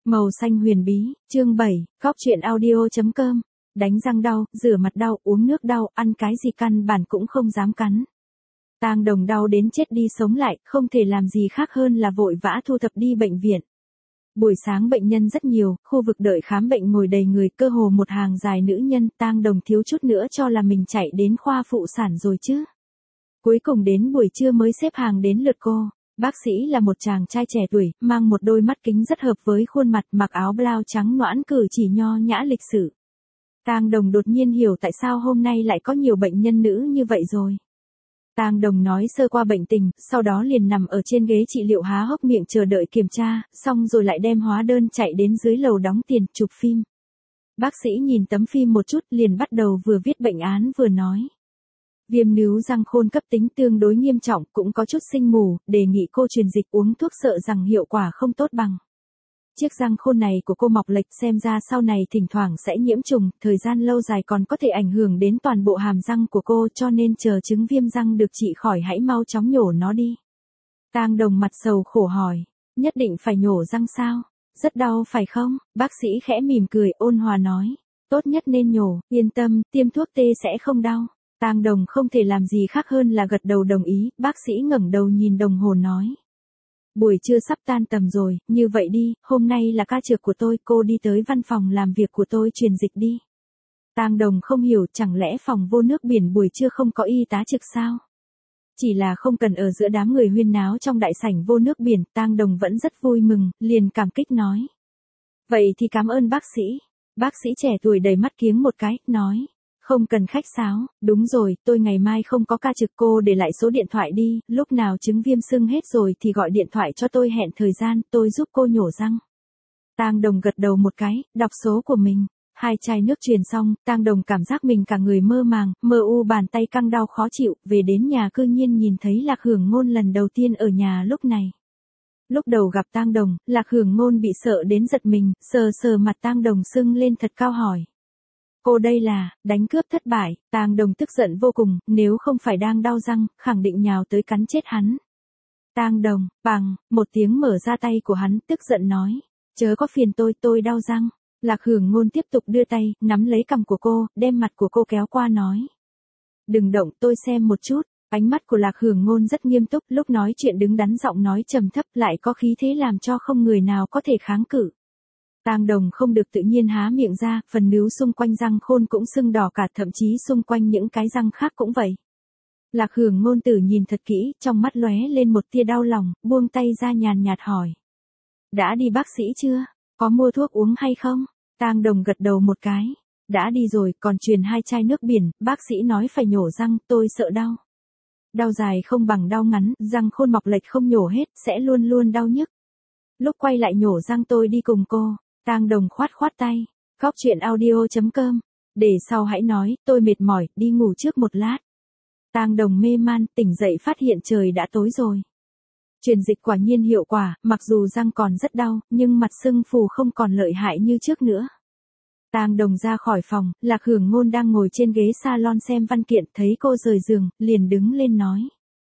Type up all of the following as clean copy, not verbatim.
Màu xanh huyền bí, chương 7, góc truyện audio.com. Đánh răng đau, rửa mặt đau, uống nước đau, ăn cái gì căn bản cũng không dám cắn. Tang Đồng đau đến chết đi sống lại, không thể làm gì khác hơn là vội vã thu thập đi bệnh viện. Buổi sáng bệnh nhân rất nhiều, khu vực đợi khám bệnh ngồi đầy người, cơ hồ một hàng dài nữ nhân. Tang Đồng thiếu chút nữa cho là mình chạy đến khoa phụ sản rồi chứ. Cuối cùng đến buổi trưa mới xếp hàng đến lượt cô. Bác sĩ là một chàng trai trẻ tuổi, mang một đôi mắt kính rất hợp với khuôn mặt, mặc áo blau trắng nõn, cử chỉ nho nhã lịch sự. Tang Đồng đột nhiên hiểu tại sao hôm nay lại có nhiều bệnh nhân nữ như vậy rồi. Tang Đồng nói sơ qua bệnh tình, sau đó liền nằm ở trên ghế trị liệu há hốc miệng chờ đợi kiểm tra, xong rồi lại đem hóa đơn chạy đến dưới lầu đóng tiền, chụp phim. Bác sĩ nhìn tấm phim một chút liền bắt đầu vừa viết bệnh án vừa nói. Viêm nướu răng khôn cấp tính tương đối nghiêm trọng, cũng có chút sưng mù, đề nghị cô truyền dịch uống thuốc sợ rằng hiệu quả không tốt bằng. Chiếc răng khôn này của cô mọc lệch, xem ra sau này thỉnh thoảng sẽ nhiễm trùng, thời gian lâu dài còn có thể ảnh hưởng đến toàn bộ hàm răng của cô, cho nên chờ chứng viêm răng được trị khỏi hãy mau chóng nhổ nó đi. Tang Đồng mặt sầu khổ hỏi, nhất định phải nhổ răng sao? Rất đau phải không? Bác sĩ khẽ mỉm cười ôn hòa nói, tốt nhất nên nhổ, yên tâm, tiêm thuốc tê sẽ không đau. Tang Đồng không thể làm gì khác hơn là gật đầu đồng ý, bác sĩ ngẩng đầu nhìn đồng hồ nói. Buổi trưa sắp tan tầm rồi, như vậy đi, hôm nay là ca trực của tôi, cô đi tới văn phòng làm việc của tôi truyền dịch đi. Tang Đồng không hiểu, chẳng lẽ phòng vô nước biển buổi trưa không có y tá trực sao? Chỉ là không cần ở giữa đám người huyên náo trong đại sảnh vô nước biển, Tang Đồng vẫn rất vui mừng, liền cảm kích nói. Vậy thì cảm ơn bác sĩ. Bác sĩ trẻ tuổi đầy mắt kiếng một cái, nói. Không cần khách sáo, đúng rồi, tôi ngày mai không có ca trực, cô để lại số điện thoại đi, lúc nào chứng viêm sưng hết rồi thì gọi điện thoại cho tôi hẹn thời gian, tôi giúp cô nhổ răng. Tang Đồng gật đầu một cái, đọc số của mình. 2 chai nước truyền xong, Tang Đồng cảm giác mình cả người mơ màng, mơ u, bàn tay căng đau khó chịu, về đến nhà cư nhiên nhìn thấy Lạc Hưởng Ngôn lần đầu tiên ở nhà lúc này. Lúc đầu gặp Tang Đồng, Lạc Hưởng Ngôn bị sợ đến giật mình, sờ sờ mặt Tang Đồng sưng lên thật cao hỏi. Cô đây là, đánh cướp thất bại. Tang Đồng tức giận vô cùng, nếu không phải đang đau răng, khẳng định nhào tới cắn chết hắn. Tang Đồng, bằng, một tiếng mở ra tay của hắn, tức giận nói, chớ có phiền tôi đau răng. Lạc Hưởng Ngôn tiếp tục đưa tay, nắm lấy cằm của cô, đem mặt của cô kéo qua nói. Đừng động, tôi xem một chút. Ánh mắt của Lạc Hưởng Ngôn rất nghiêm túc, lúc nói chuyện đứng đắn, giọng nói trầm thấp, lại có khí thế làm cho không người nào có thể kháng cự. Tang Đồng không được tự nhiên há miệng ra, phần nướu xung quanh răng khôn cũng sưng đỏ cả, thậm chí xung quanh những cái răng khác cũng vậy. Lạc Hưởng Ngôn tử nhìn thật kỹ, trong mắt lóe lên một tia đau lòng, buông tay ra nhàn nhạt hỏi. Đã đi bác sĩ chưa? Có mua thuốc uống hay không? Tang Đồng gật đầu một cái. Đã đi rồi, còn truyền 2 chai nước biển, bác sĩ nói phải nhổ răng, tôi sợ đau. Đau dài không bằng đau ngắn, răng khôn mọc lệch không nhổ hết, sẽ luôn luôn đau nhức. Lúc quay lại nhổ răng tôi đi cùng cô. Tang Đồng khoát tay. Góc truyện audio.com. Để sau hãy nói, tôi mệt mỏi, đi ngủ trước một lát. Tang Đồng mê man, tỉnh dậy phát hiện trời đã tối rồi. Truyền dịch quả nhiên hiệu quả, mặc dù răng còn rất đau, nhưng mặt sưng phù không còn lợi hại như trước nữa. Tang Đồng ra khỏi phòng, Lạc Hưởng Ngôn đang ngồi trên ghế salon xem văn kiện, thấy cô rời giường, liền đứng lên nói.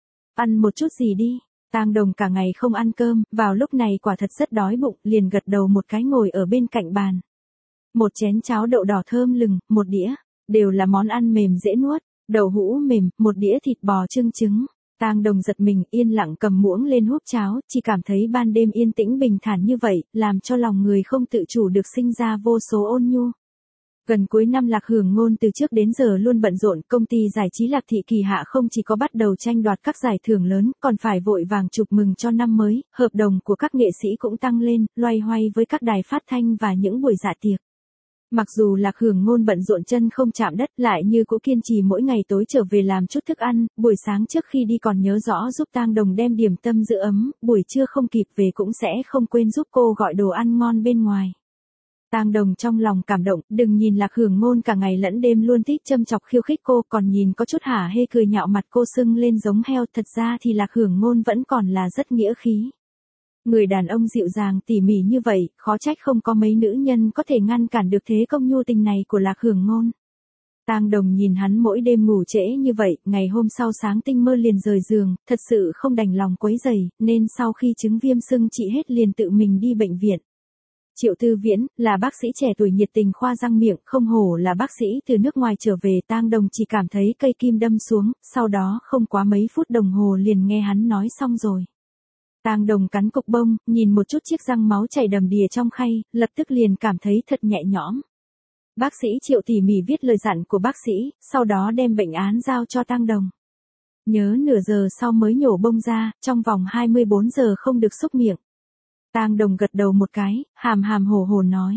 Ăn một chút gì đi. Tang Đồng cả ngày không ăn cơm, vào lúc này quả thật rất đói bụng, liền gật đầu một cái ngồi ở bên cạnh bàn. Một chén cháo đậu đỏ thơm lừng, một đĩa, đều là món ăn mềm dễ nuốt, đậu hũ mềm, một đĩa thịt bò chưng trứng. Tang Đồng giật mình, yên lặng cầm muỗng lên húp cháo, chỉ cảm thấy ban đêm yên tĩnh bình thản như vậy, làm cho lòng người không tự chủ được sinh ra vô số ôn nhu. Gần cuối năm Lạc Hưởng Ngôn từ trước đến giờ luôn bận rộn, công ty giải trí Lạc Thị Kỳ Hạ không chỉ có bắt đầu tranh đoạt các giải thưởng lớn, còn phải vội vàng chúc mừng cho năm mới, hợp đồng của các nghệ sĩ cũng tăng lên, loay hoay với các đài phát thanh và những buổi dạ tiệc. Mặc dù Lạc Hưởng Ngôn bận rộn chân không chạm đất, lại như cũ kiên trì mỗi ngày tối trở về làm chút thức ăn, buổi sáng trước khi đi còn nhớ rõ giúp Tang Đồng đem điểm tâm giữ ấm, buổi trưa không kịp về cũng sẽ không quên giúp cô gọi đồ ăn ngon bên ngoài. Tang Đồng trong lòng cảm động, đừng nhìn Lạc Hưởng Ngôn cả ngày lẫn đêm luôn thích châm chọc khiêu khích cô, còn nhìn có chút hả hê cười nhạo mặt cô sưng lên giống heo, thật ra thì Lạc Hưởng Ngôn vẫn còn là rất nghĩa khí. Người đàn ông dịu dàng tỉ mỉ như vậy, khó trách không có mấy nữ nhân có thể ngăn cản được thế công nhu tình này của Lạc Hưởng Ngôn. Tang Đồng nhìn hắn mỗi đêm ngủ trễ như vậy, ngày hôm sau sáng tinh mơ liền rời giường, thật sự không đành lòng quấy rầy, nên sau khi chứng viêm sưng trị hết liền tự mình đi bệnh viện. Triệu Tư Viễn, là bác sĩ trẻ tuổi nhiệt tình khoa răng miệng, không hổ là bác sĩ từ nước ngoài trở về. Tang Đồng chỉ cảm thấy cây kim đâm xuống, sau đó không quá mấy phút đồng hồ liền nghe hắn nói xong rồi. Tang Đồng cắn cục bông, nhìn một chút chiếc răng máu chảy đầm đìa trong khay, lập tức liền cảm thấy thật nhẹ nhõm. Bác sĩ Triệu tỉ mỉ viết lời dặn của bác sĩ, sau đó đem bệnh án giao cho Tang Đồng. Nhớ nửa giờ sau mới nhổ bông ra, trong vòng 24 giờ không được xúc miệng. Tang Đồng gật đầu một cái, hàm hàm hổ hổ nói.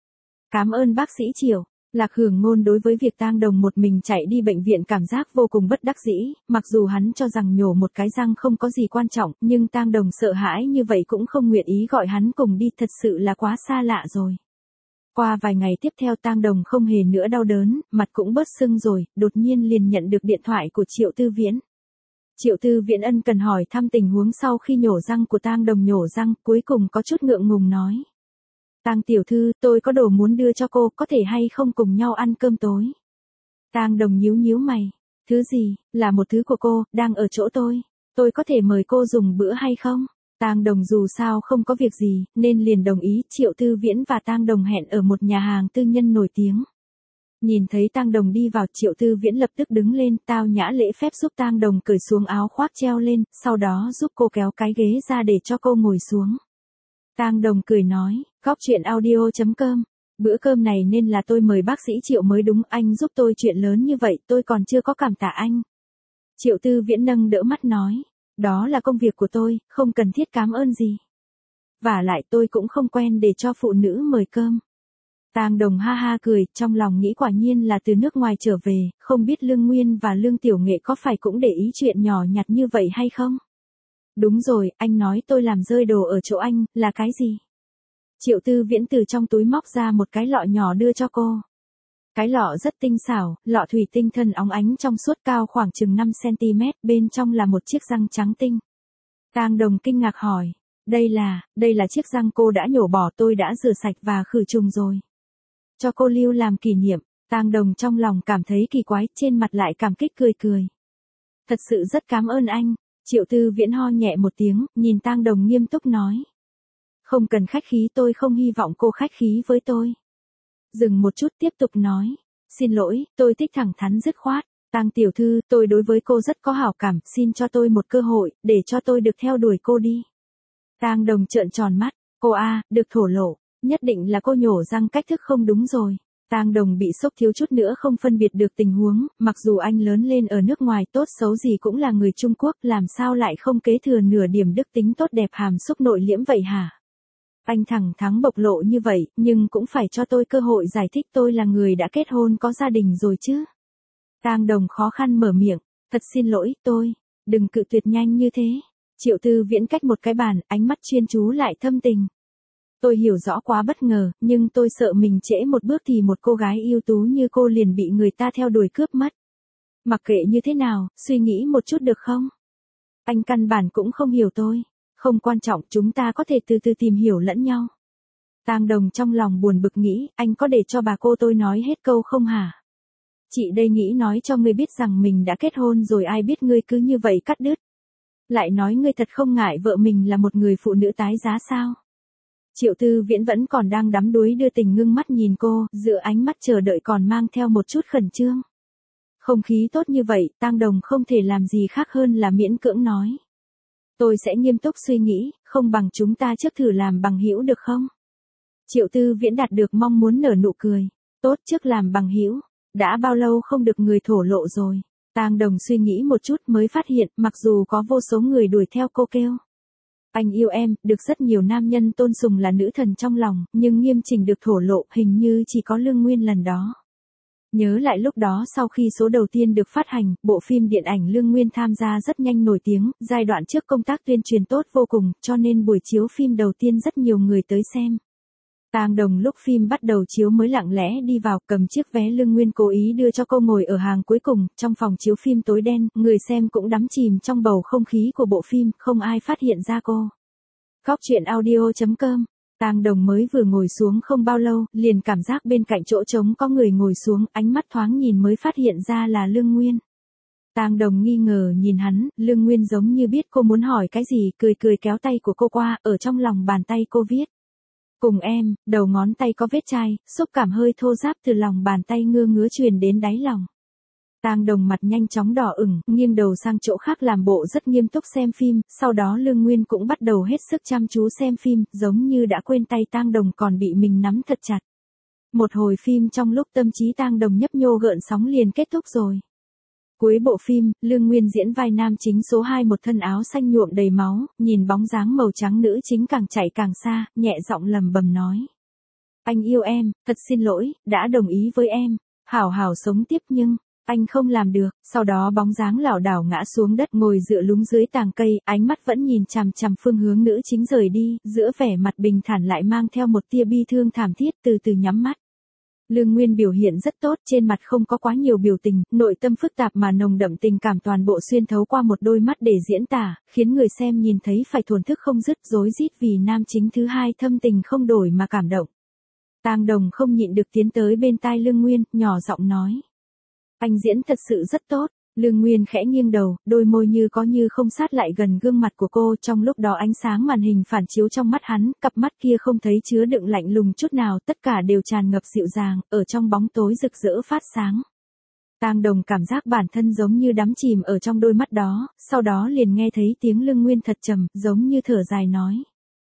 Cảm ơn bác sĩ Triệu. Lạc Hưởng Ngôn đối với việc Tang Đồng một mình chạy đi bệnh viện cảm giác vô cùng bất đắc dĩ, mặc dù hắn cho rằng nhổ một cái răng không có gì quan trọng, nhưng Tang Đồng sợ hãi như vậy cũng không nguyện ý gọi hắn cùng đi, thật sự là quá xa lạ rồi. Qua vài ngày tiếp theo Tang Đồng không hề nữa đau đớn, mặt cũng bớt sưng rồi, đột nhiên liền nhận được điện thoại của Triệu Tư Viễn. Triệu Tư Viễn ân cần hỏi thăm tình huống sau khi nhổ răng của Tang Đồng. Nhổ răng, cuối cùng có chút ngượng ngùng nói. Tang tiểu thư, tôi có đồ muốn đưa cho cô, có thể hay không cùng nhau ăn cơm tối? Tang Đồng nhíu nhíu mày. Thứ gì, là một thứ của cô, đang ở chỗ tôi có thể mời cô dùng bữa hay không? Tang Đồng dù sao không có việc gì, nên liền đồng ý. Triệu Tư Viễn và Tang Đồng hẹn ở một nhà hàng tư nhân nổi tiếng. Nhìn thấy Tang Đồng đi vào, Triệu Tư Viễn lập tức đứng lên, tao nhã lễ phép giúp Tang Đồng cởi xuống áo khoác treo lên, sau đó giúp cô kéo cái ghế ra để cho cô ngồi xuống. Tang Đồng cười nói, goctruyện.audio.com, bữa cơm này nên là tôi mời bác sĩ Triệu mới đúng, anh giúp tôi chuyện lớn như vậy, tôi còn chưa có cảm tạ anh. Triệu Tư Viễn nâng đỡ mắt nói, đó là công việc của tôi, không cần thiết cảm ơn gì. Vả lại tôi cũng không quen để cho phụ nữ mời cơm. Tang Đồng ha ha cười, trong lòng nghĩ quả nhiên là từ nước ngoài trở về, không biết Lương Nguyên và Lương Tiểu Nghệ có phải cũng để ý chuyện nhỏ nhặt như vậy hay không? Đúng rồi, anh nói tôi làm rơi đồ ở chỗ anh, là cái gì? Triệu Tư Viễn từ trong túi móc ra một cái lọ nhỏ đưa cho cô. Cái lọ rất tinh xảo, lọ thủy tinh thân óng ánh trong suốt cao khoảng chừng 5 cm, bên trong là một chiếc răng trắng tinh. Tang Đồng kinh ngạc hỏi, đây là chiếc răng cô đã nhổ bỏ, tôi đã rửa sạch và khử trùng rồi. Cho cô lưu làm kỷ niệm. Tang Đồng trong lòng cảm thấy kỳ quái, trên mặt lại cảm kích cười cười. Thật sự rất cảm ơn anh. Triệu Tư Viễn ho nhẹ một tiếng, nhìn Tang Đồng nghiêm túc nói. Không cần khách khí, tôi không hy vọng cô khách khí với tôi. Dừng một chút tiếp tục nói. Xin lỗi, tôi thích thẳng thắn dứt khoát. Tang tiểu thư, tôi đối với cô rất có hảo cảm, xin cho tôi một cơ hội, để cho tôi được theo đuổi cô đi. Tang Đồng trợn tròn mắt, cô được thổ lộ, nhất định là cô nhổ răng cách thức không đúng rồi. Tang Đồng bị sốc thiếu chút nữa không phân biệt được tình huống, mặc dù anh lớn lên ở nước ngoài, tốt xấu gì cũng là người Trung Quốc, làm sao lại không kế thừa nửa điểm đức tính tốt đẹp hàm xúc nội liễm vậy hả? Anh thẳng thắn bộc lộ như vậy, nhưng cũng phải cho tôi cơ hội giải thích, tôi là người đã kết hôn có gia đình rồi chứ. Tang Đồng khó khăn mở miệng, thật xin lỗi, đừng cự tuyệt nhanh như thế. Triệu Tư Viễn cách một cái bàn, ánh mắt chuyên chú lại thâm tình. Tôi hiểu rõ quá bất ngờ, nhưng tôi sợ mình trễ một bước thì một cô gái ưu tú như cô liền bị người ta theo đuổi cướp mất. Mặc kệ như thế nào, suy nghĩ một chút được không? Anh căn bản cũng không hiểu tôi. Không quan trọng, chúng ta có thể từ từ tìm hiểu lẫn nhau. Tang Đồng trong lòng buồn bực nghĩ, anh có để cho bà cô tôi nói hết câu không hả? Chị đây nghĩ nói cho ngươi biết rằng mình đã kết hôn rồi, ai biết ngươi cứ như vậy cắt đứt. Lại nói ngươi thật không ngại vợ mình là một người phụ nữ tái giá sao? Triệu Tư Viễn vẫn còn đang đắm đuối đưa tình, ngưng mắt nhìn cô, giữa ánh mắt chờ đợi còn mang theo một chút khẩn trương. Không khí tốt như vậy, Tang Đồng không thể làm gì khác hơn là miễn cưỡng nói. Tôi sẽ nghiêm túc suy nghĩ, không bằng chúng ta trước thử làm bằng hữu được không? Triệu Tư Viễn đạt được mong muốn nở nụ cười. Tốt, trước làm bằng hữu. Đã bao lâu không được người thổ lộ rồi? Tang Đồng suy nghĩ một chút mới phát hiện, mặc dù có vô số người đuổi theo cô kêu. Anh yêu em, được rất nhiều nam nhân tôn sùng là nữ thần trong lòng, nhưng nghiêm chỉnh được thổ lộ hình như chỉ có Lương Nguyên lần đó. Nhớ lại lúc đó sau khi số đầu tiên được phát hành, bộ phim điện ảnh Lương Nguyên tham gia rất nhanh nổi tiếng, giai đoạn trước công tác tuyên truyền tốt vô cùng, cho nên buổi chiếu phim đầu tiên rất nhiều người tới xem. Tang Đồng lúc phim bắt đầu chiếu mới lặng lẽ đi vào, cầm chiếc vé Lương Nguyên cố ý đưa cho cô ngồi ở hàng cuối cùng, trong phòng chiếu phim tối đen, người xem cũng đắm chìm trong bầu không khí của bộ phim, không ai phát hiện ra cô. Goctruyện.audio.com. Tang Đồng mới vừa ngồi xuống không bao lâu, liền cảm giác bên cạnh chỗ trống có người ngồi xuống, ánh mắt thoáng nhìn mới phát hiện ra là Lương Nguyên. Tang Đồng nghi ngờ nhìn hắn, Lương Nguyên giống như biết cô muốn hỏi cái gì, cười cười kéo tay của cô qua, ở trong lòng bàn tay cô viết. Cùng em, đầu ngón tay có vết chai, xúc cảm hơi thô ráp từ lòng bàn tay ngứa ngứa truyền đến đáy lòng. Tang Đồng mặt nhanh chóng đỏ ửng, nghiêng đầu sang chỗ khác làm bộ rất nghiêm túc xem phim, sau đó Lương Nguyên cũng bắt đầu hết sức chăm chú xem phim, giống như đã quên tay Tang Đồng còn bị mình nắm thật chặt. Một hồi phim trong lúc tâm trí Tang Đồng nhấp nhô gợn sóng liền kết thúc rồi. Cuối bộ phim, Lương Nguyên diễn vai nam chính số 2 một thân áo xanh nhuộm đầy máu, nhìn bóng dáng màu trắng nữ chính càng chạy càng xa, nhẹ giọng lầm bầm nói. Anh yêu em, thật xin lỗi, đã đồng ý với em, hảo hảo sống tiếp nhưng, anh không làm được, sau đó bóng dáng lảo đảo ngã xuống đất ngồi dựa lúng dưới tàng cây, ánh mắt vẫn nhìn chằm chằm phương hướng nữ chính rời đi, giữa vẻ mặt bình thản lại mang theo một tia bi thương thảm thiết từ từ nhắm mắt. Lương Nguyên biểu hiện rất tốt, trên mặt không có quá nhiều biểu tình, nội tâm phức tạp mà nồng đậm tình cảm toàn bộ xuyên thấu qua một đôi mắt để diễn tả, khiến người xem nhìn thấy phải thổn thức không dứt, rối rít vì nam chính thứ hai thâm tình không đổi mà cảm động. Tang Đồng không nhịn được tiến tới bên tai Lương Nguyên, nhỏ giọng nói. Anh diễn thật sự rất tốt. Lương Nguyên khẽ nghiêng đầu, đôi môi như có như không sát lại gần gương mặt của cô, trong lúc đó ánh sáng màn hình phản chiếu trong mắt hắn, cặp mắt kia không thấy chứa đựng lạnh lùng chút nào, tất cả đều tràn ngập dịu dàng, ở trong bóng tối rực rỡ phát sáng. Tang Đồng cảm giác bản thân giống như đắm chìm ở trong đôi mắt đó, sau đó liền nghe thấy tiếng Lương Nguyên thật trầm, giống như thở dài nói.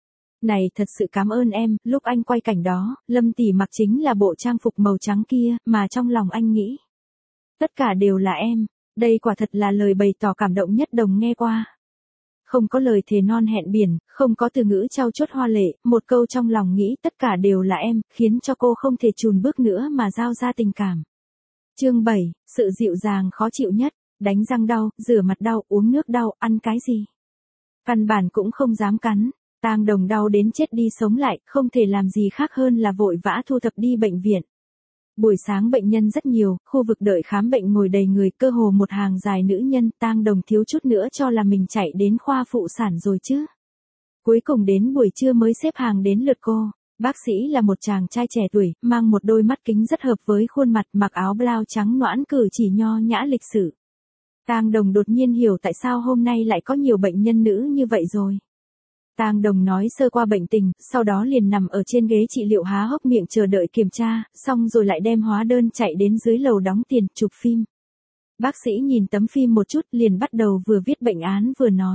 Này thật sự cảm ơn em, lúc anh quay cảnh đó, Lâm tỷ mặc chính là bộ trang phục màu trắng kia, mà trong lòng anh nghĩ. Tất cả đều là em. Đây quả thật là lời bày tỏ cảm động nhất Đồng nghe qua. Không có lời thề non hẹn biển, không có từ ngữ trau chuốt hoa lệ, một câu trong lòng nghĩ tất cả đều là em, khiến cho cô không thể chùn bước nữa mà giao ra tình cảm. Chương 7, sự dịu dàng khó chịu nhất, đánh răng đau, rửa mặt đau, uống nước đau, ăn cái gì. Căn bản cũng không dám cắn, Tang Đồng đau đến chết đi sống lại, không thể làm gì khác hơn là vội vã thu thập đi bệnh viện. Buổi sáng bệnh nhân rất nhiều, khu vực đợi khám bệnh ngồi đầy người, cơ hồ một hàng dài nữ nhân, Tang Đồng thiếu chút nữa cho là mình chạy đến khoa phụ sản rồi chứ. Cuối cùng đến buổi trưa mới xếp hàng đến lượt cô. Bác sĩ là một chàng trai trẻ tuổi, mang một đôi mắt kính rất hợp với khuôn mặt, mặc áo blau trắng nõn, cử chỉ nho nhã lịch sự. Tang Đồng đột nhiên hiểu tại sao hôm nay lại có nhiều bệnh nhân nữ như vậy rồi. Tang Đồng nói sơ qua bệnh tình, sau đó liền nằm ở trên ghế trị liệu há hốc miệng chờ đợi kiểm tra, xong rồi lại đem hóa đơn chạy đến dưới lầu đóng tiền, chụp phim. Bác sĩ nhìn tấm phim một chút liền bắt đầu vừa viết bệnh án vừa nói.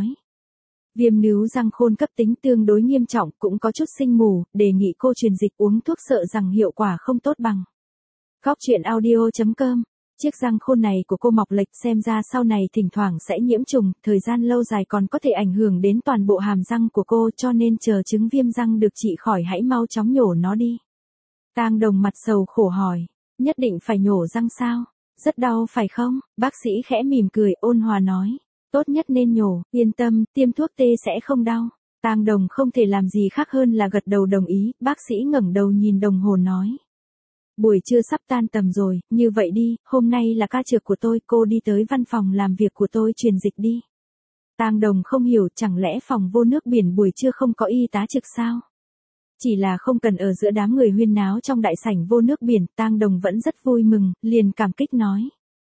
Viêm nướu răng khôn cấp tính tương đối nghiêm trọng, cũng có chút sưng mù, đề nghị cô truyền dịch uống thuốc sợ rằng hiệu quả không tốt bằng. Góc truyện audio.com. Chiếc răng khôn này của cô mọc lệch, xem ra sau này thỉnh thoảng sẽ nhiễm trùng, thời gian lâu dài còn có thể ảnh hưởng đến toàn bộ hàm răng của cô, cho nên chờ chứng viêm răng được trị khỏi hãy mau chóng nhổ nó đi. Tang Đồng mặt sầu khổ hỏi, nhất định phải nhổ răng sao? Rất đau phải không? Bác sĩ khẽ mỉm cười ôn hòa nói, tốt nhất nên nhổ, yên tâm, tiêm thuốc tê sẽ không đau. Tang Đồng không thể làm gì khác hơn là gật đầu đồng ý, bác sĩ ngẩng đầu nhìn đồng hồ nói. Buổi trưa sắp tan tầm rồi, như vậy đi, hôm nay là ca trực của tôi, cô đi tới văn phòng làm việc của tôi truyền dịch đi. Tang Đồng không hiểu, chẳng lẽ phòng vô nước biển buổi trưa không có y tá trực sao? Chỉ là không cần ở giữa đám người huyên náo trong đại sảnh vô nước biển, Tang Đồng vẫn rất vui mừng, liền cảm kích nói.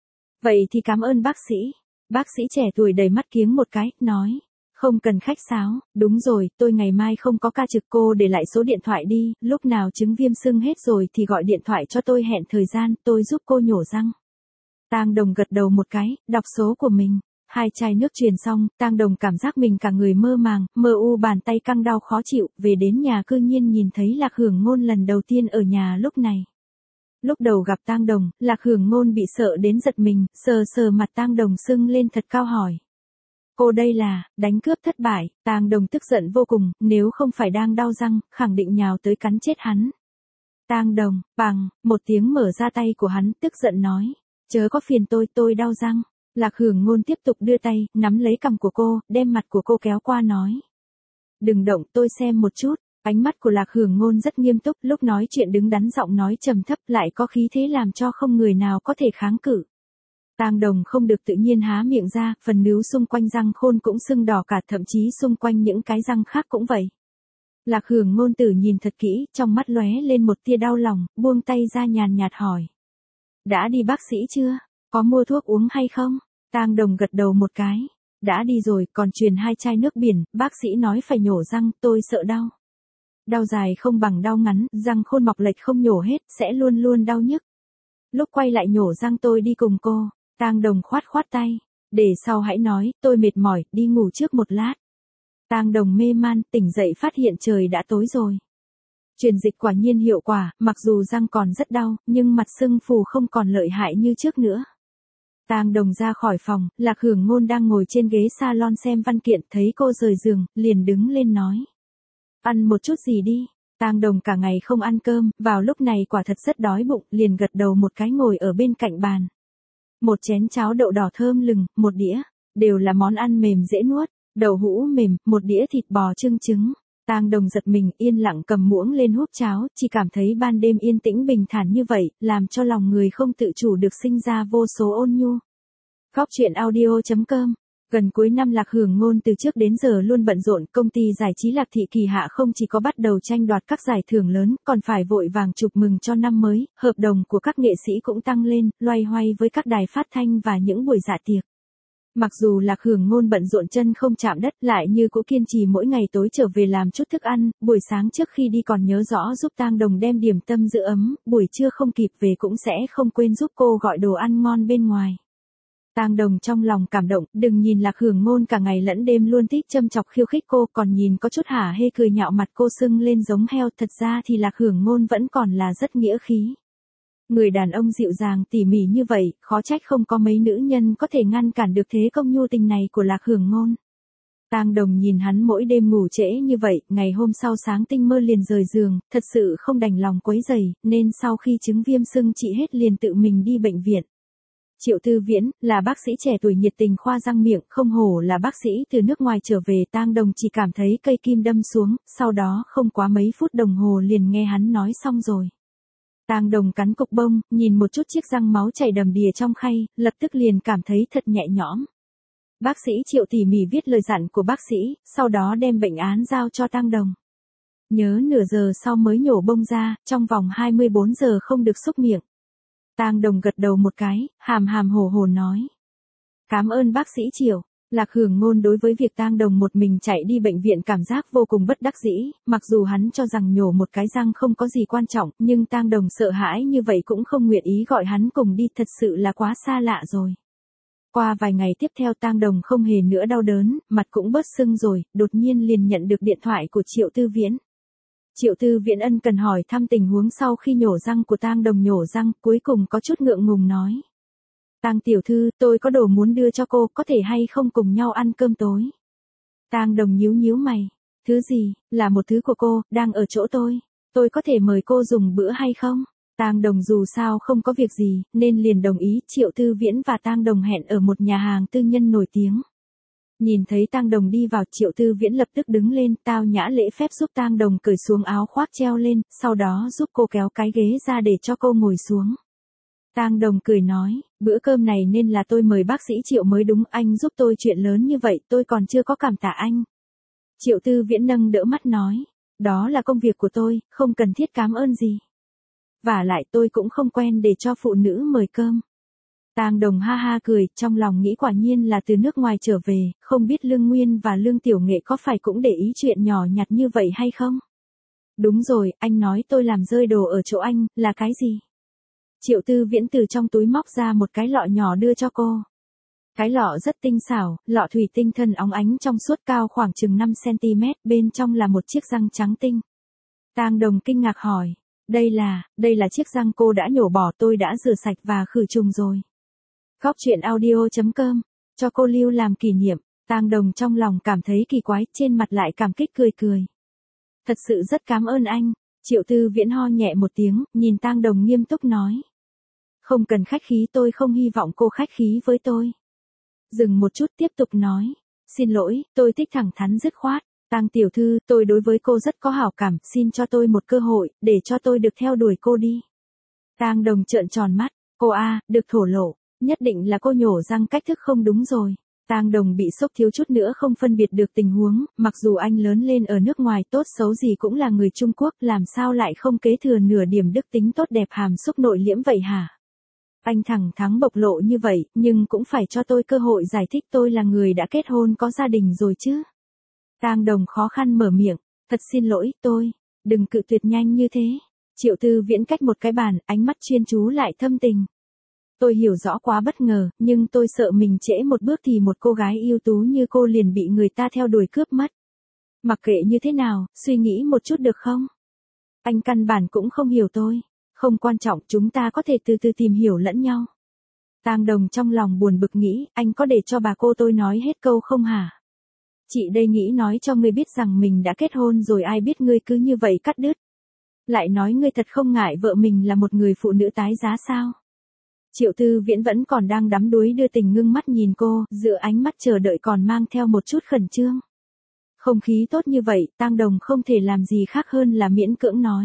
Vậy thì cảm ơn bác sĩ. Bác sĩ trẻ tuổi đầy mắt kiếng một cái, nói. Không cần khách sáo, đúng rồi, tôi ngày mai không có ca trực, cô để lại số điện thoại đi, lúc nào chứng viêm sưng hết rồi thì gọi điện thoại cho tôi hẹn thời gian, tôi giúp cô nhổ răng. Tang Đồng gật đầu một cái, đọc số của mình. 2 chai nước truyền xong, Tang Đồng cảm giác mình cả người mơ màng, mơ u, bàn tay căng đau khó chịu, về đến nhà cư nhiên nhìn thấy Lạc Hưởng Ngôn lần đầu tiên ở nhà lúc này. Lúc đầu gặp Tang Đồng, Lạc Hưởng Ngôn bị sợ đến giật mình, sờ sờ mặt Tang Đồng sưng lên thật cao hỏi. Cô đây là, đánh cướp thất bại, Tang Đồng tức giận vô cùng, nếu không phải đang đau răng, khẳng định nhào tới cắn chết hắn. Tang Đồng, bằng, một tiếng mở ra tay của hắn, tức giận nói, chớ có phiền tôi đau răng. Lạc Hưởng Ngôn tiếp tục đưa tay, nắm lấy cằm của cô, đem mặt của cô kéo qua nói. Đừng động, tôi xem một chút. Ánh mắt của Lạc Hưởng Ngôn rất nghiêm túc, lúc nói chuyện đứng đắn, giọng nói trầm thấp, lại có khí thế làm cho không người nào có thể kháng cự. Tang Đồng không được tự nhiên há miệng ra, phần nướu xung quanh răng khôn cũng sưng đỏ cả, thậm chí xung quanh những cái răng khác cũng vậy. Lạc Hưởng Ngôn tử nhìn thật kỹ, trong mắt lóe lên một tia đau lòng, buông tay ra nhàn nhạt hỏi. Đã đi bác sĩ chưa? Có mua thuốc uống hay không? Tang Đồng gật đầu một cái. Đã đi rồi, còn truyền 2 chai nước biển, bác sĩ nói phải nhổ răng, tôi sợ đau. Đau dài không bằng đau ngắn, răng khôn mọc lệch không nhổ hết, sẽ luôn luôn đau nhức. Lúc quay lại nhổ răng tôi đi cùng cô, Tang Đồng khoát khoát tay. Để sau hãy nói, tôi mệt mỏi, đi ngủ trước một lát. Tang Đồng mê man, tỉnh dậy phát hiện trời đã tối rồi. Truyền dịch quả nhiên hiệu quả, mặc dù răng còn rất đau, nhưng mặt sưng phù không còn lợi hại như trước nữa. Tang Đồng ra khỏi phòng, Lạc Hưởng Ngôn đang ngồi trên ghế salon xem văn kiện, thấy cô rời giường, liền đứng lên nói. Ăn một chút gì đi. Tang Đồng cả ngày không ăn cơm, vào lúc này quả thật rất đói bụng, liền gật đầu một cái ngồi ở bên cạnh bàn. Một chén cháo đậu đỏ thơm lừng, một đĩa, đều là món ăn mềm dễ nuốt, đậu hũ mềm, một đĩa thịt bò chưng trứng. Tang Đồng giật mình, yên lặng cầm muỗng lên húp cháo, chỉ cảm thấy ban đêm yên tĩnh bình thản như vậy, làm cho lòng người không tự chủ được sinh ra vô số ôn nhu. Góc truyện audio.com. Gần cuối năm Lạc Hưởng Ngôn từ trước đến giờ luôn bận rộn, công ty giải trí Lạc Thị Kỳ Hạ không chỉ có bắt đầu tranh đoạt các giải thưởng lớn, còn phải vội vàng chúc mừng cho năm mới, hợp đồng của các nghệ sĩ cũng tăng lên, loay hoay với các đài phát thanh và những buổi dạ tiệc. Mặc dù Lạc Hưởng Ngôn bận rộn chân không chạm đất, lại như cũ kiên trì mỗi ngày tối trở về làm chút thức ăn, buổi sáng trước khi đi còn nhớ rõ giúp Tang Đồng đem điểm tâm giữ ấm, buổi trưa không kịp về cũng sẽ không quên giúp cô gọi đồ ăn ngon bên ngoài. Tang Đồng trong lòng cảm động, đừng nhìn Lạc Hưởng Ngôn cả ngày lẫn đêm luôn thích châm chọc khiêu khích cô, còn nhìn có chút hả hê cười nhạo mặt cô sưng lên giống heo, thật ra thì Lạc Hưởng Ngôn vẫn còn là rất nghĩa khí. Người đàn ông dịu dàng tỉ mỉ như vậy, khó trách không có mấy nữ nhân có thể ngăn cản được thế công nhu tình này của Lạc Hưởng Ngôn. Tang Đồng nhìn hắn mỗi đêm ngủ trễ như vậy, ngày hôm sau sáng tinh mơ liền rời giường, thật sự không đành lòng quấy rầy, nên sau khi chứng viêm sưng trị hết liền tự mình đi bệnh viện. Triệu Tư Viễn, là bác sĩ trẻ tuổi nhiệt tình khoa răng miệng, không hổ là bác sĩ từ nước ngoài trở về. Tang Đồng chỉ cảm thấy cây kim đâm xuống, sau đó không quá mấy phút đồng hồ liền nghe hắn nói xong rồi. Tang Đồng cắn cục bông, nhìn một chút chiếc răng máu chảy đầm đìa trong khay, lập tức liền cảm thấy thật nhẹ nhõm. Bác sĩ Triệu tỉ mỉ viết lời dặn của bác sĩ, sau đó đem bệnh án giao cho Tang Đồng. Nhớ nửa giờ sau mới nhổ bông ra, trong vòng 24 giờ không được xúc miệng. Tang Đồng gật đầu một cái, hàm hàm hổ hổ nói. Cảm ơn bác sĩ Triệu. Lạc Hưởng Ngôn đối với việc Tang Đồng một mình chạy đi bệnh viện cảm giác vô cùng bất đắc dĩ, mặc dù hắn cho rằng nhổ một cái răng không có gì quan trọng, nhưng Tang Đồng sợ hãi như vậy cũng không nguyện ý gọi hắn cùng đi, thật sự là quá xa lạ rồi. Qua vài ngày tiếp theo Tang Đồng không hề nữa đau đớn, mặt cũng bớt sưng rồi, đột nhiên liền nhận được điện thoại của Triệu Tư Viễn. Triệu Tư Viễn ân cần hỏi thăm tình huống sau khi nhổ răng của Tang Đồng nhổ răng, cuối cùng có chút ngượng ngùng nói. Tang tiểu thư, tôi có đồ muốn đưa cho cô, có thể hay không cùng nhau ăn cơm tối? Tang Đồng nhíu nhíu mày. Thứ gì, là một thứ của cô, đang ở chỗ tôi có thể mời cô dùng bữa hay không? Tang Đồng dù sao không có việc gì, nên liền đồng ý. Triệu Tư Viễn và Tang Đồng hẹn ở một nhà hàng tư nhân nổi tiếng. Nhìn thấy Tang Đồng đi vào, Triệu Tư Viễn lập tức đứng lên, tao nhã lễ phép giúp Tang Đồng cởi xuống áo khoác treo lên, sau đó giúp cô kéo cái ghế ra để cho cô ngồi xuống. Tang Đồng cười nói, bữa cơm này nên là tôi mời bác sĩ Triệu mới đúng, anh giúp tôi chuyện lớn như vậy, tôi còn chưa có cảm tạ anh. Triệu Tư Viễn nâng đỡ mắt nói, đó là công việc của tôi, không cần thiết cảm ơn gì. Vả lại tôi cũng không quen để cho phụ nữ mời cơm. Tang Đồng ha ha cười, trong lòng nghĩ quả nhiên là từ nước ngoài trở về, không biết Lương Nguyên và Lương Tiểu Nghệ có phải cũng để ý chuyện nhỏ nhặt như vậy hay không? Đúng rồi, anh nói tôi làm rơi đồ ở chỗ anh, là cái gì? Triệu Tư Viễn từ trong túi móc ra một cái lọ nhỏ đưa cho cô. Cái lọ rất tinh xảo, lọ thủy tinh thân óng ánh trong suốt cao khoảng chừng 5 cm, bên trong là một chiếc răng trắng tinh. Tang Đồng kinh ngạc hỏi, đây là chiếc răng cô đã nhổ bỏ, tôi đã rửa sạch và khử trùng rồi. Góc truyện audio.com, cho cô lưu làm kỷ niệm. Tang Đồng trong lòng cảm thấy kỳ quái, trên mặt lại cảm kích cười cười. Thật sự rất cảm ơn anh. Triệu Tư Viễn ho nhẹ một tiếng, nhìn Tang Đồng nghiêm túc nói. Không cần khách khí, tôi không hy vọng cô khách khí với tôi. Dừng một chút tiếp tục nói. Xin lỗi, tôi thích thẳng thắn dứt khoát. Tang tiểu thư, tôi đối với cô rất có hảo cảm, xin cho tôi một cơ hội, để cho tôi được theo đuổi cô đi. Tang Đồng trợn tròn mắt, cô được thổ lộ, nhất định là cô nhổ răng cách thức không đúng rồi. Tang Đồng bị sốc thiếu chút nữa không phân biệt được tình huống, mặc dù anh lớn lên ở nước ngoài, tốt xấu gì cũng là người Trung Quốc, làm sao lại không kế thừa nửa điểm đức tính tốt đẹp hàm xúc nội liễm vậy hả? Anh thẳng thắn bộc lộ như vậy, nhưng cũng phải cho tôi cơ hội giải thích, tôi là người đã kết hôn có gia đình rồi chứ. Tang Đồng khó khăn mở miệng, thật xin lỗi, đừng cự tuyệt nhanh như thế. Triệu Tư Viễn cách một cái bàn, ánh mắt chuyên chú lại thâm tình. Tôi hiểu rõ quá bất ngờ, nhưng tôi sợ mình trễ một bước thì một cô gái ưu tú như cô liền bị người ta theo đuổi cướp mất. Mặc kệ như thế nào, suy nghĩ một chút được không? Anh căn bản cũng không hiểu tôi. Không quan trọng, chúng ta có thể từ từ tìm hiểu lẫn nhau. Tang Đồng trong lòng buồn bực nghĩ, anh có để cho bà cô tôi nói hết câu không hả? Chị đây nghĩ nói cho ngươi biết rằng mình đã kết hôn rồi, ai biết ngươi cứ như vậy cắt đứt. Lại nói ngươi thật không ngại vợ mình là một người phụ nữ tái giá sao? Triệu Tư Viễn vẫn còn đang đắm đuối đưa tình ngưng mắt nhìn cô, giữa ánh mắt chờ đợi còn mang theo một chút khẩn trương. Không khí tốt như vậy, Tang Đồng không thể làm gì khác hơn là miễn cưỡng nói.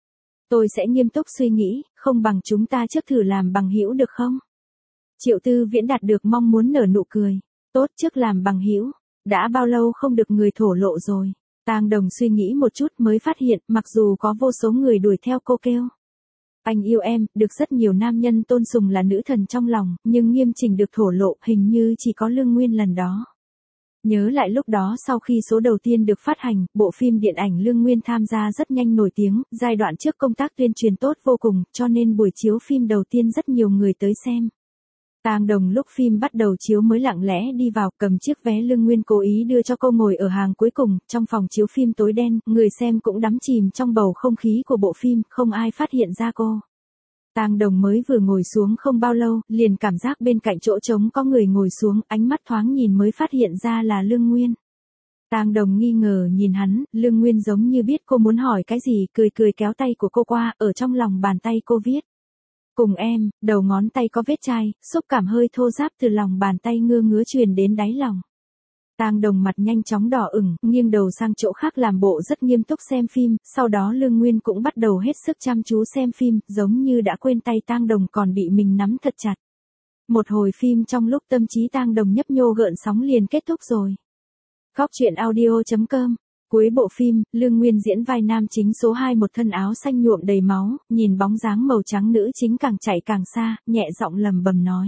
Tôi sẽ nghiêm túc suy nghĩ, không bằng chúng ta trước thử làm bằng hữu được không? Triệu Tư Viễn đạt được mong muốn nở nụ cười. Tốt, trước làm bằng hữu. Đã bao lâu không được người thổ lộ rồi. Tang Đồng suy nghĩ một chút mới phát hiện, mặc dù có vô số người đuổi theo cô kêu. Anh yêu em, được rất nhiều nam nhân tôn sùng là nữ thần trong lòng, nhưng nghiêm chỉnh được thổ lộ hình như chỉ có Lương Nguyên lần đó. Nhớ lại lúc đó sau khi số đầu tiên được phát hành, bộ phim điện ảnh Lương Nguyên tham gia rất nhanh nổi tiếng, giai đoạn trước công tác tuyên truyền tốt vô cùng, cho nên buổi chiếu phim đầu tiên rất nhiều người tới xem. Tang Đồng lúc phim bắt đầu chiếu mới lặng lẽ đi vào, cầm chiếc vé Lương Nguyên cố ý đưa cho cô ngồi ở hàng cuối cùng, trong phòng chiếu phim tối đen, người xem cũng đắm chìm trong bầu không khí của bộ phim, không ai phát hiện ra cô. Tang Đồng mới vừa ngồi xuống không bao lâu, liền cảm giác bên cạnh chỗ trống có người ngồi xuống, ánh mắt thoáng nhìn mới phát hiện ra là Lương Nguyên. Tang Đồng nghi ngờ nhìn hắn, Lương Nguyên giống như biết cô muốn hỏi cái gì, cười cười kéo tay của cô qua, ở trong lòng bàn tay cô viết. Cùng em, đầu ngón tay có vết chai, xúc cảm hơi thô ráp từ lòng bàn tay ngứa ngứa truyền đến đáy lòng. Tang Đồng mặt nhanh chóng đỏ ửng, nghiêng đầu sang chỗ khác làm bộ rất nghiêm túc xem phim, sau đó Lương Nguyên cũng bắt đầu hết sức chăm chú xem phim, giống như đã quên tay Tang Đồng còn bị mình nắm thật chặt. Một hồi phim trong lúc tâm trí Tang Đồng nhấp nhô gợn sóng liền kết thúc rồi. Góc truyện audio.com. Cuối bộ phim, Lương Nguyên diễn vai nam chính số 2, một thân áo xanh nhuộm đầy máu, nhìn bóng dáng màu trắng nữ chính càng chạy càng xa, nhẹ giọng lầm bầm nói.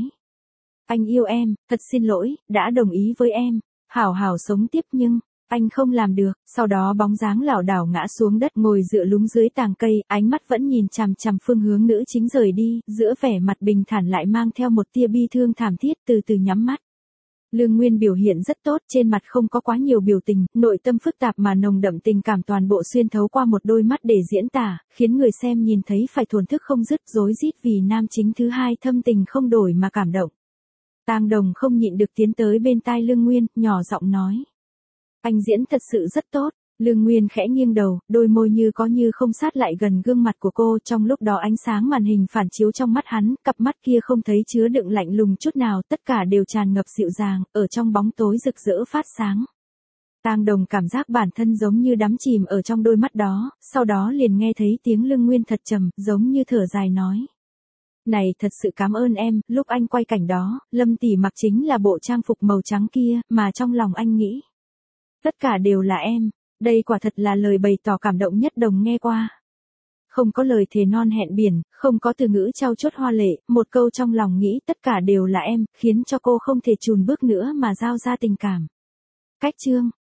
Anh yêu em, thật xin lỗi, đã đồng ý với em, hảo hảo sống tiếp nhưng, anh không làm được, sau đó bóng dáng lảo đảo ngã xuống đất ngồi dựa lúng dưới tàng cây, ánh mắt vẫn nhìn chằm chằm phương hướng nữ chính rời đi, giữa vẻ mặt bình thản lại mang theo một tia bi thương thảm thiết, từ từ nhắm mắt. Lương Nguyên biểu hiện rất tốt, trên mặt không có quá nhiều biểu tình, nội tâm phức tạp mà nồng đậm tình cảm toàn bộ xuyên thấu qua một đôi mắt để diễn tả, khiến người xem nhìn thấy phải thổn thức không dứt, rối rít vì nam chính thứ hai thâm tình không đổi mà cảm động. Tang Đồng không nhịn được tiến tới bên tai Lương Nguyên, nhỏ giọng nói. Anh diễn thật sự rất tốt. Lương Nguyên khẽ nghiêng đầu, đôi môi như có như không sát lại gần gương mặt của cô, trong lúc đó ánh sáng màn hình phản chiếu trong mắt hắn, cặp mắt kia không thấy chứa đựng lạnh lùng chút nào, tất cả đều tràn ngập dịu dàng, ở trong bóng tối rực rỡ phát sáng. Tang Đồng cảm giác bản thân giống như đắm chìm ở trong đôi mắt đó, sau đó liền nghe thấy tiếng Lương Nguyên thật trầm, giống như thở dài nói. Này thật sự cảm ơn em, lúc anh quay cảnh đó, Lâm tỷ mặc chính là bộ trang phục màu trắng kia, mà trong lòng anh nghĩ. Tất cả đều là em. Đây quả thật là lời bày tỏ cảm động nhất Đồng nghe qua. Không có lời thề non hẹn biển, không có từ ngữ trau chuốt hoa lệ, một câu trong lòng nghĩ tất cả đều là em, khiến cho cô không thể chùn bước nữa mà giao ra tình cảm. Cách chương.